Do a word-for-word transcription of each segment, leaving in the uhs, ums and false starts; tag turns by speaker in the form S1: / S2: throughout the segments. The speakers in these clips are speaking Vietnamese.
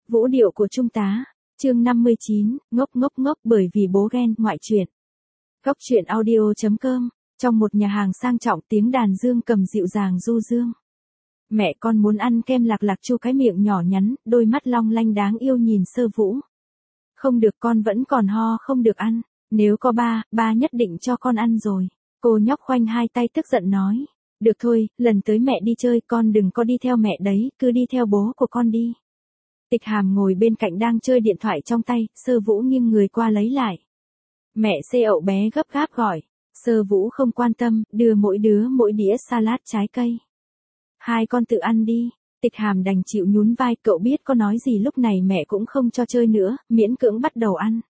S1: Vũ điệu của trung tá. Chương năm mươi chín, ngốc ngốc ngốc bởi vì bố ghen, ngoại truyện. Góc truyện audio chấm com. Trong một nhà hàng sang trọng, tiếng đàn dương cầm dịu dàng du dương. Mẹ con muốn ăn kem Lạc Lạc chu cái miệng nhỏ nhắn, đôi mắt long lanh đáng yêu nhìn Sơ Vũ. Không được, con vẫn còn ho không được ăn. Nếu có ba, ba nhất định cho con ăn rồi. Cô nhóc khoanh hai tay tức giận nói. Được thôi, lần tới mẹ đi chơi con đừng có đi theo mẹ đấy, cứ đi theo bố của con đi. Tịch Hàm ngồi bên cạnh đang chơi điện thoại trong tay, Sơ Vũ nghiêng người qua lấy lại. Mẹ xê ậu bé gấp gáp gọi. Sơ Vũ không quan tâm, đưa mỗi đứa mỗi đĩa salad trái cây. Hai con tự ăn đi. Tịch Hàm đành chịu nhún vai, cậu biết có nói gì lúc này mẹ cũng không cho chơi nữa, miễn cưỡng bắt đầu ăn.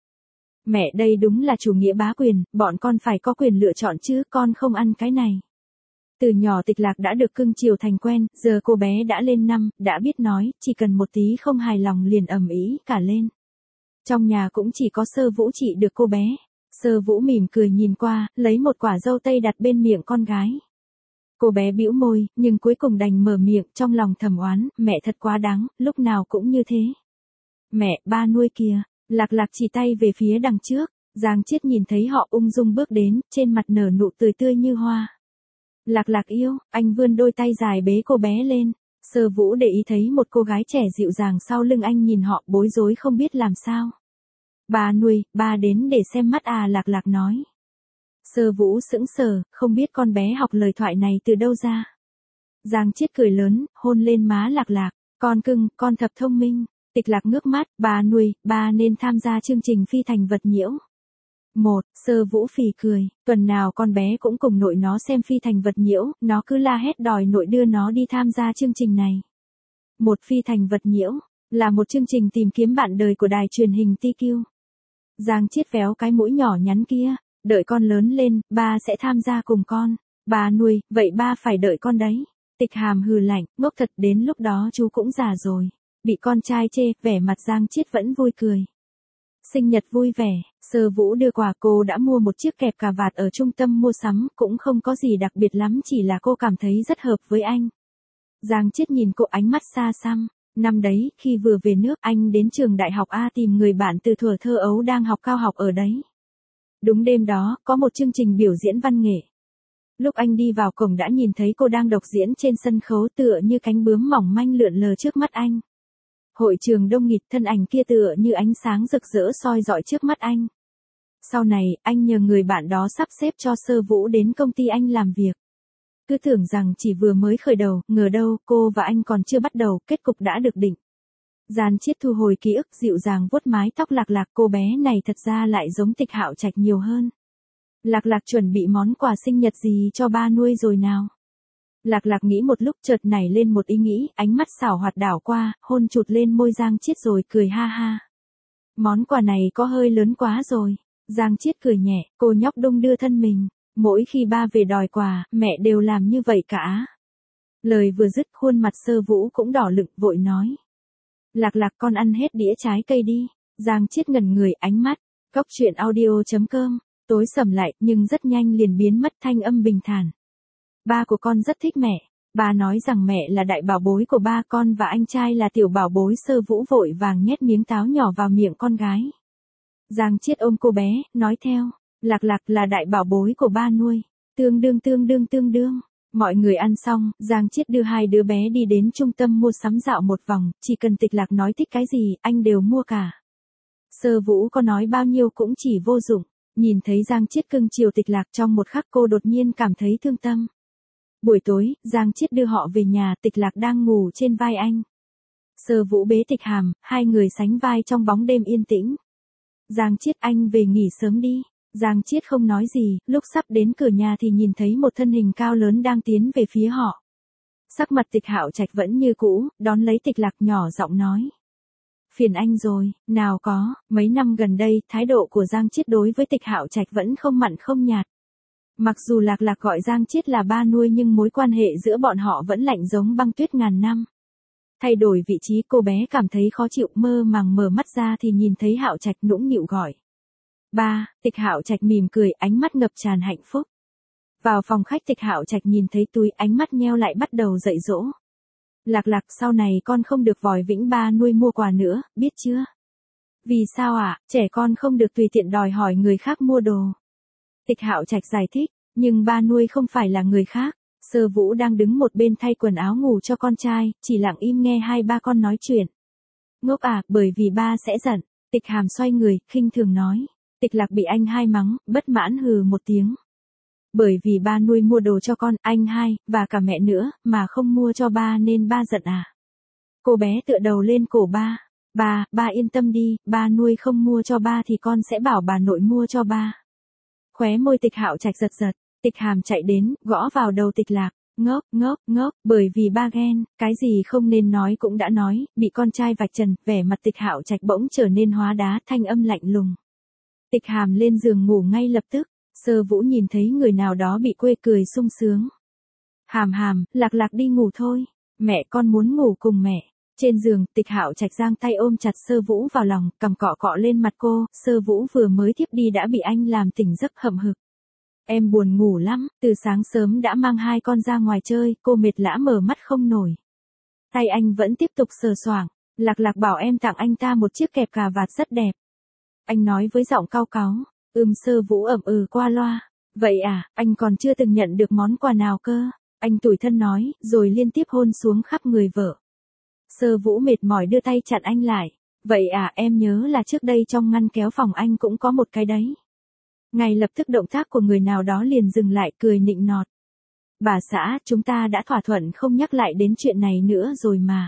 S1: Mẹ đây đúng là chủ nghĩa bá quyền, bọn con phải có quyền lựa chọn chứ, con không ăn cái này. Từ nhỏ Tịch Lạc đã được cưng chiều thành quen, giờ cô bé đã lên năm, đã biết nói, chỉ cần một tí không hài lòng liền ầm ĩ cả lên. Trong nhà cũng chỉ có Sơ Vũ trị được cô bé. Sơ Vũ mỉm cười nhìn qua, lấy một quả dâu tây đặt bên miệng con gái. Cô bé bĩu môi, nhưng cuối cùng đành mở miệng, trong lòng thầm oán, mẹ thật quá đáng, lúc nào cũng như thế. Mẹ, ba nuôi kìa. Lạc Lạc chỉ tay về phía đằng trước. Giang Chiết nhìn thấy họ ung dung bước đến, trên mặt nở nụ cười tươi như hoa. Lạc Lạc yêu, anh vươn đôi tay dài bế cô bé lên. Sơ Vũ để ý thấy một cô gái trẻ dịu dàng sau lưng anh nhìn họ, bối rối không biết làm sao. Ba nuôi, ba đến để xem mắt à, Lạc Lạc nói. Sơ Vũ sững sờ, không biết con bé học lời thoại này từ đâu ra. Giang Chiết cười lớn, hôn lên má Lạc Lạc. Con cưng, con thật thông minh. Tịch Lạc ngước mắt, ba nuôi, ba nên tham gia chương trình phi thành vật nhiễu. Một, Sơ Vũ phì cười, tuần nào con bé cũng cùng nội nó xem phi thành vật nhiễu, nó cứ la hét đòi nội đưa nó đi tham gia chương trình này. Một phi thành vật nhiễu, là một chương trình tìm kiếm bạn đời của đài truyền hình tê quy. Giang Chiết véo cái mũi nhỏ nhắn kia, đợi con lớn lên, ba sẽ tham gia cùng con. Ba nuôi, vậy ba phải đợi con đấy. Tịch Hàm hừ lạnh, ngốc thật, đến lúc đó chú cũng già rồi. Bị con trai chê, vẻ mặt Giang Chiết vẫn vui cười. Sinh nhật vui vẻ, Sơ Vũ đưa quà, cô đã mua một chiếc kẹp cà vạt ở trung tâm mua sắm, cũng không có gì đặc biệt lắm, chỉ là cô cảm thấy rất hợp với anh. Giang Chiết nhìn cô ánh mắt xa xăm, năm đấy, khi vừa về nước, anh đến trường đại học A tìm người bạn từ thuở thơ ấu đang học cao học ở đấy. Đúng đêm đó, có một chương trình biểu diễn văn nghệ. Lúc anh đi vào cổng đã nhìn thấy cô đang độc diễn trên sân khấu tựa như cánh bướm mỏng manh lượn lờ trước mắt anh. Hội trường đông nghịt, thân ảnh kia tựa như ánh sáng rực rỡ soi rọi trước mắt anh. Sau này, anh nhờ người bạn đó sắp xếp cho Sơ Vũ đến công ty anh làm việc. Cứ tưởng rằng chỉ vừa mới khởi đầu, ngờ đâu, cô và anh còn chưa bắt đầu, kết cục đã được định. Giang Chiết thu hồi ký ức, dịu dàng vuốt mái tóc Lạc Lạc, cô bé này thật ra lại giống Tịch Hạo Trạch nhiều hơn. Lạc Lạc chuẩn bị món quà sinh nhật gì cho ba nuôi rồi nào? Lạc Lạc nghĩ một lúc, chợt nảy lên một ý nghĩ, ánh mắt xảo hoạt đảo qua, hôn chụt lên môi Giang Chiết rồi cười ha ha. Món quà này có hơi lớn quá rồi. Giang Chiết cười nhẹ, cô nhóc đung đưa thân mình. Mỗi khi ba về đòi quà, mẹ đều làm như vậy cả. Lời vừa dứt, khuôn mặt Sơ Vũ cũng đỏ lựng, vội nói. Lạc Lạc, con ăn hết đĩa trái cây đi. Giang Chiết ngẩn người, ánh mắt. Góc truyện audio chấm com. Tối sầm lại, nhưng rất nhanh liền biến mất, thanh âm bình thản. Ba của con rất thích mẹ. Ba nói rằng mẹ là đại bảo bối của ba, con và anh trai là tiểu bảo bối. Sơ Vũ vội vàng nhét miếng táo nhỏ vào miệng con gái. Giang Chiết ôm cô bé, nói theo. Lạc Lạc là đại bảo bối của ba nuôi. Tương đương tương đương tương đương. Mọi người ăn xong, Giang Chiết đưa hai đứa bé đi đến trung tâm mua sắm dạo một vòng, chỉ cần Tịch Lạc nói thích cái gì, anh đều mua cả. Sơ Vũ có nói bao nhiêu cũng chỉ vô dụng. Nhìn thấy Giang Chiết cưng chiều Tịch Lạc, trong một khắc cô đột nhiên cảm thấy thương tâm. Buổi tối, Giang Chiết đưa họ về nhà, Tịch Lạc đang ngủ trên vai anh. Sơ Vũ bế Tịch Hàm, hai người sánh vai trong bóng đêm yên tĩnh. Giang Chiết, anh về nghỉ sớm đi. Giang Chiết không nói gì, lúc sắp đến cửa nhà thì nhìn thấy một thân hình cao lớn đang tiến về phía họ. Sắc mặt Tịch Hạo Trạch vẫn như cũ, đón lấy Tịch Lạc nhỏ giọng nói. Phiền anh rồi, nào có, mấy năm gần đây, thái độ của Giang Chiết đối với Tịch Hạo Trạch vẫn không mặn không nhạt. Mặc dù Lạc Lạc gọi Giang Chiết là ba nuôi nhưng mối quan hệ giữa bọn họ vẫn lạnh giống băng tuyết ngàn năm. Thay đổi vị trí, cô bé cảm thấy khó chịu, mơ màng mở mắt ra thì nhìn thấy Hạo Trạch nũng nịu gọi. Ba, Tịch Hạo Trạch mỉm cười, ánh mắt ngập tràn hạnh phúc. Vào phòng khách, Tịch Hạo Trạch nhìn thấy túi, ánh mắt nheo lại bắt đầu dạy dỗ. Lạc Lạc, sau này con không được vòi vĩnh ba nuôi mua quà nữa, biết chưa? Vì sao ạ? À? Trẻ con không được tùy tiện đòi hỏi người khác mua đồ. Tịch Hạo Trạch giải thích, nhưng ba nuôi không phải là người khác. Sơ Vũ đang đứng một bên thay quần áo ngủ cho con trai, chỉ lặng im nghe hai ba con nói chuyện. Ngốc à, bởi vì ba sẽ giận. Tịch Hàm xoay người, khinh thường nói. Tịch Lạc bị anh hai mắng, bất mãn hừ một tiếng. Bởi vì ba nuôi mua đồ cho con, anh hai, và cả mẹ nữa, mà không mua cho ba nên ba giận à. Cô bé tựa đầu lên cổ ba. Ba, ba yên tâm đi, ba nuôi không mua cho ba thì con sẽ bảo bà nội mua cho ba. Khóe môi Tịch Hạo Trạch giật giật, Tịch Hàm chạy đến, gõ vào đầu Tịch Lạc. Ngốc, ngốc, ngốc, bởi vì ba ghen, cái gì không nên nói cũng đã nói, bị con trai vạch trần, vẻ mặt Tịch Hạo Trạch bỗng trở nên hóa đá, thanh âm lạnh lùng. Tịch Hàm lên giường ngủ ngay lập tức. Sơ Vũ nhìn thấy người nào đó bị quê cười sung sướng. Hàm Hàm, Lạc Lạc đi ngủ thôi, mẹ con muốn ngủ cùng mẹ. Trên giường, Tịch Hạo Trạch giang tay ôm chặt Sơ Vũ vào lòng, cầm cọ cọ lên mặt cô. Sơ Vũ vừa mới thiếp đi đã bị anh làm tỉnh giấc hậm hực. Em buồn ngủ lắm, từ sáng sớm đã mang hai con ra ngoài chơi, cô mệt lã mở mắt không nổi. Tay anh vẫn tiếp tục sờ soạng. Lạc Lạc bảo em tặng anh ta một chiếc kẹp cà vạt rất đẹp. Anh nói với giọng cau cáu. Ừm. Sơ Vũ ậm ừ qua loa. Vậy à, anh còn chưa từng nhận được món quà nào cơ? Anh tủi thân nói, rồi liên tiếp hôn xuống khắp người vợ. Sơ Vũ mệt mỏi đưa tay chặn anh lại. Vậy à, em nhớ là trước đây trong ngăn kéo phòng anh cũng có một cái đấy. Ngay lập tức động tác của người nào đó liền dừng lại, cười nịnh nọt. Bà xã, chúng ta đã thỏa thuận không nhắc lại đến chuyện này nữa rồi mà.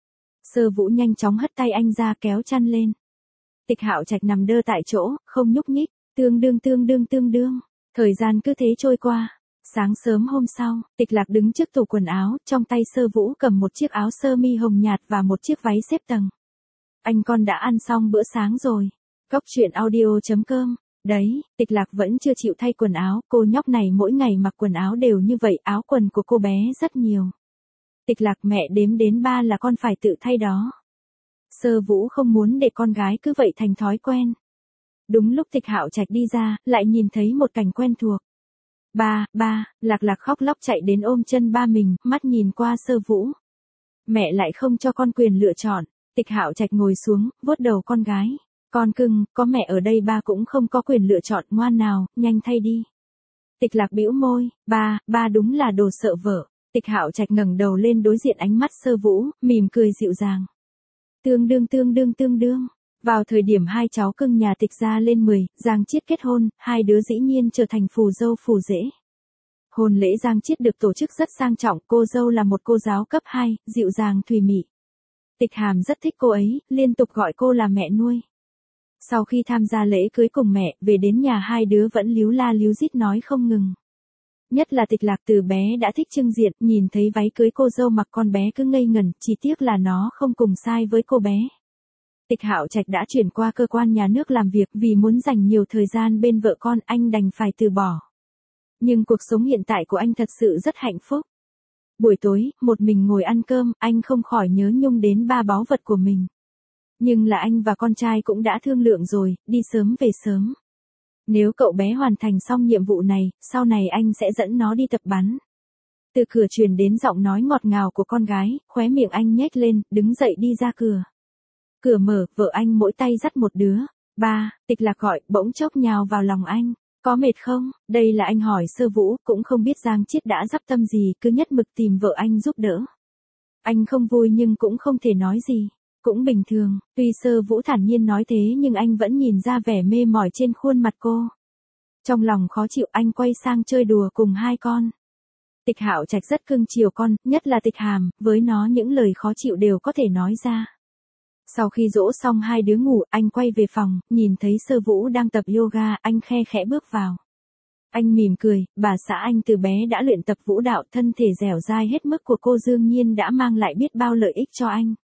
S1: Sơ Vũ nhanh chóng hất tay anh ra, kéo chăn lên. Tịch Hạo Trạch nằm đơ tại chỗ, không nhúc nhích. Tương đương tương đương tương đương. Thời gian cứ thế trôi qua. Sáng sớm hôm sau, Tịch Lạc đứng trước tủ quần áo, trong tay Sơ Vũ cầm một chiếc áo sơ mi hồng nhạt và một chiếc váy xếp tầng. Anh con đã ăn xong bữa sáng rồi. Cóc truyện audio chấm com. Đấy, Tịch Lạc vẫn chưa chịu thay quần áo, cô nhóc này mỗi ngày mặc quần áo đều như vậy, áo quần của cô bé rất nhiều. Tịch Lạc, mẹ đếm đến ba là con phải tự thay đó. Sơ Vũ không muốn để con gái cứ vậy thành thói quen. Đúng lúc Tịch Hạo Trạch đi ra, lại nhìn thấy một cảnh quen thuộc. Ba, ba, Lạc Lạc khóc lóc chạy đến ôm chân ba mình, mắt nhìn qua Sơ Vũ. Mẹ lại không cho con quyền lựa chọn. Tịch Hạo Trạch ngồi xuống, vuốt đầu con gái. Con cưng, có mẹ ở đây ba cũng không có quyền lựa chọn, ngoan nào, nhanh thay đi. Tịch Lạc bĩu môi, ba, ba đúng là đồ sợ vợ. Tịch Hạo Trạch ngẩng đầu lên đối diện ánh mắt Sơ Vũ, mỉm cười dịu dàng. Tương đương tương đương tương đương. Vào thời điểm hai cháu cưng nhà Tịch gia lên mười, Giang Chiết kết hôn, hai đứa dĩ nhiên trở thành phù dâu phù rể. Hôn lễ Giang Chiết được tổ chức rất sang trọng, cô dâu là một cô giáo cấp hai, dịu dàng thùy mị. Tịch Hàm rất thích cô ấy, liên tục gọi cô là mẹ nuôi. Sau khi tham gia lễ cưới cùng mẹ, về đến nhà hai đứa vẫn líu la líu dít nói không ngừng. Nhất là Tịch Lạc từ bé đã thích trưng diện, nhìn thấy váy cưới cô dâu mặc con bé cứ ngây ngẩn, chỉ tiếc là nó không cùng size với cô bé. Tịch Hạo Trạch đã chuyển qua cơ quan nhà nước làm việc, vì muốn dành nhiều thời gian bên vợ con, anh đành phải từ bỏ. Nhưng cuộc sống hiện tại của anh thật sự rất hạnh phúc. Buổi tối, một mình ngồi ăn cơm, anh không khỏi nhớ nhung đến ba báu vật của mình. Nhưng là anh và con trai cũng đã thương lượng rồi, đi sớm về sớm. Nếu cậu bé hoàn thành xong nhiệm vụ này, sau này anh sẽ dẫn nó đi tập bắn. Từ cửa truyền đến giọng nói ngọt ngào của con gái, khóe miệng anh nhếch lên, đứng dậy đi ra cửa. Cửa mở, vợ anh mỗi tay dắt một đứa. Ba, Tịch Lạc gọi, bỗng chốc nhào vào lòng anh. Có mệt không? Đây là anh hỏi Sơ Vũ, cũng không biết Giang Chiết đã dắp tâm gì, cứ nhất mực tìm vợ anh giúp đỡ. Anh không vui nhưng cũng không thể nói gì. Cũng bình thường, tuy Sơ Vũ thản nhiên nói thế nhưng anh vẫn nhìn ra vẻ mê mỏi trên khuôn mặt cô. Trong lòng khó chịu, anh quay sang chơi đùa cùng hai con. Tịch Hạo Trạch rất cưng chiều con, nhất là Tịch Hàm, với nó những lời khó chịu đều có thể nói ra. Sau khi dỗ xong hai đứa ngủ, anh quay về phòng, nhìn thấy Sơ Vũ đang tập yoga, anh khe khẽ bước vào. Anh mỉm cười, bà xã anh từ bé đã luyện tập vũ đạo, thân thể dẻo dai hết mức của cô đương nhiên đã mang lại biết bao lợi ích cho anh.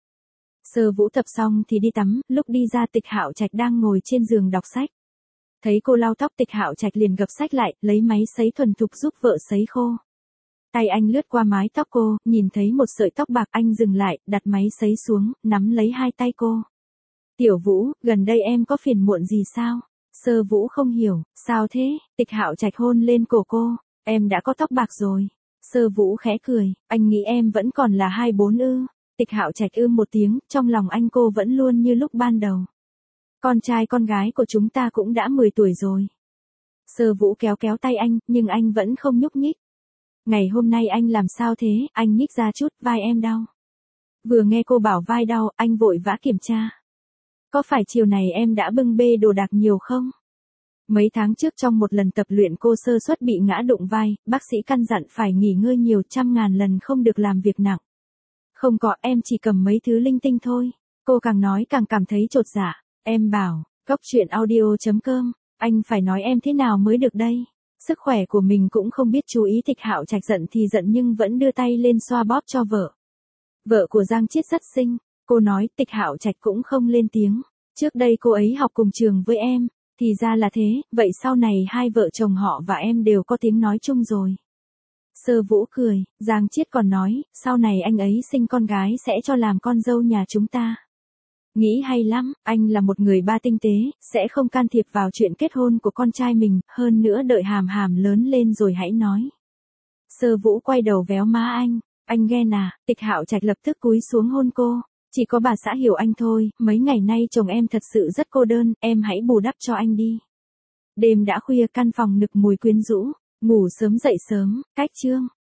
S1: Sơ Vũ tập xong thì đi tắm, lúc đi ra Tịch Hạo Trạch đang ngồi trên giường đọc sách. Thấy cô lau tóc, Tịch Hạo Trạch liền gập sách lại, lấy máy sấy thuần thục giúp vợ sấy khô. Tay anh lướt qua mái tóc cô, nhìn thấy một sợi tóc bạc, anh dừng lại, đặt máy sấy xuống, nắm lấy hai tay cô. Tiểu Vũ, gần đây em có phiền muộn gì sao? Sơ Vũ không hiểu, sao thế? Tịch Hạo Trạch hôn lên cổ cô, em đã có tóc bạc rồi. Sơ Vũ khẽ cười, anh nghĩ em vẫn còn là hai bốn ư? Tịch Hạo Trạch ưm một tiếng, trong lòng anh cô vẫn luôn như lúc ban đầu. Con trai con gái của chúng ta cũng đã mười tuổi rồi. Sơ Vũ kéo kéo tay anh, nhưng anh vẫn không nhúc nhích. Ngày hôm nay anh làm sao thế, anh nhích ra chút, vai em đau. Vừa nghe cô bảo vai đau, anh vội vã kiểm tra. Có phải chiều này em đã bưng bê đồ đạc nhiều không? Mấy tháng trước trong một lần tập luyện cô sơ suất bị ngã đụng vai, bác sĩ căn dặn phải nghỉ ngơi nhiều trăm ngàn lần không được làm việc nặng. Không có, em chỉ cầm mấy thứ linh tinh thôi. Cô càng nói càng cảm thấy chột dạ. Em bảo, cóc truyện audio chấm com, anh phải nói em thế nào mới được đây? Sức khỏe của mình cũng không biết chú ý. Tịch Hạo Trạch giận thì giận nhưng vẫn đưa tay lên xoa bóp cho vợ. Vợ của Giang Chiết rất xinh, cô nói. Tịch Hạo Trạch cũng không lên tiếng. Trước đây cô ấy học cùng trường với em, thì ra là thế, vậy sau này hai vợ chồng họ và em đều có tiếng nói chung rồi. Sơ Vũ cười, Giang Chiết còn nói, sau này anh ấy sinh con gái sẽ cho làm con dâu nhà chúng ta. Nghĩ hay lắm, anh là một người ba tinh tế, sẽ không can thiệp vào chuyện kết hôn của con trai mình, hơn nữa đợi Hàm Hàm lớn lên rồi hãy nói. Sơ Vũ quay đầu véo má anh, anh ghen à? Tịch Hạo Trạch lập tức cúi xuống hôn cô. Chỉ có bà xã hiểu anh thôi, mấy ngày nay chồng em thật sự rất cô đơn, em hãy bù đắp cho anh đi. Đêm đã khuya, căn phòng nực mùi quyến rũ, ngủ sớm dậy sớm, cách chương.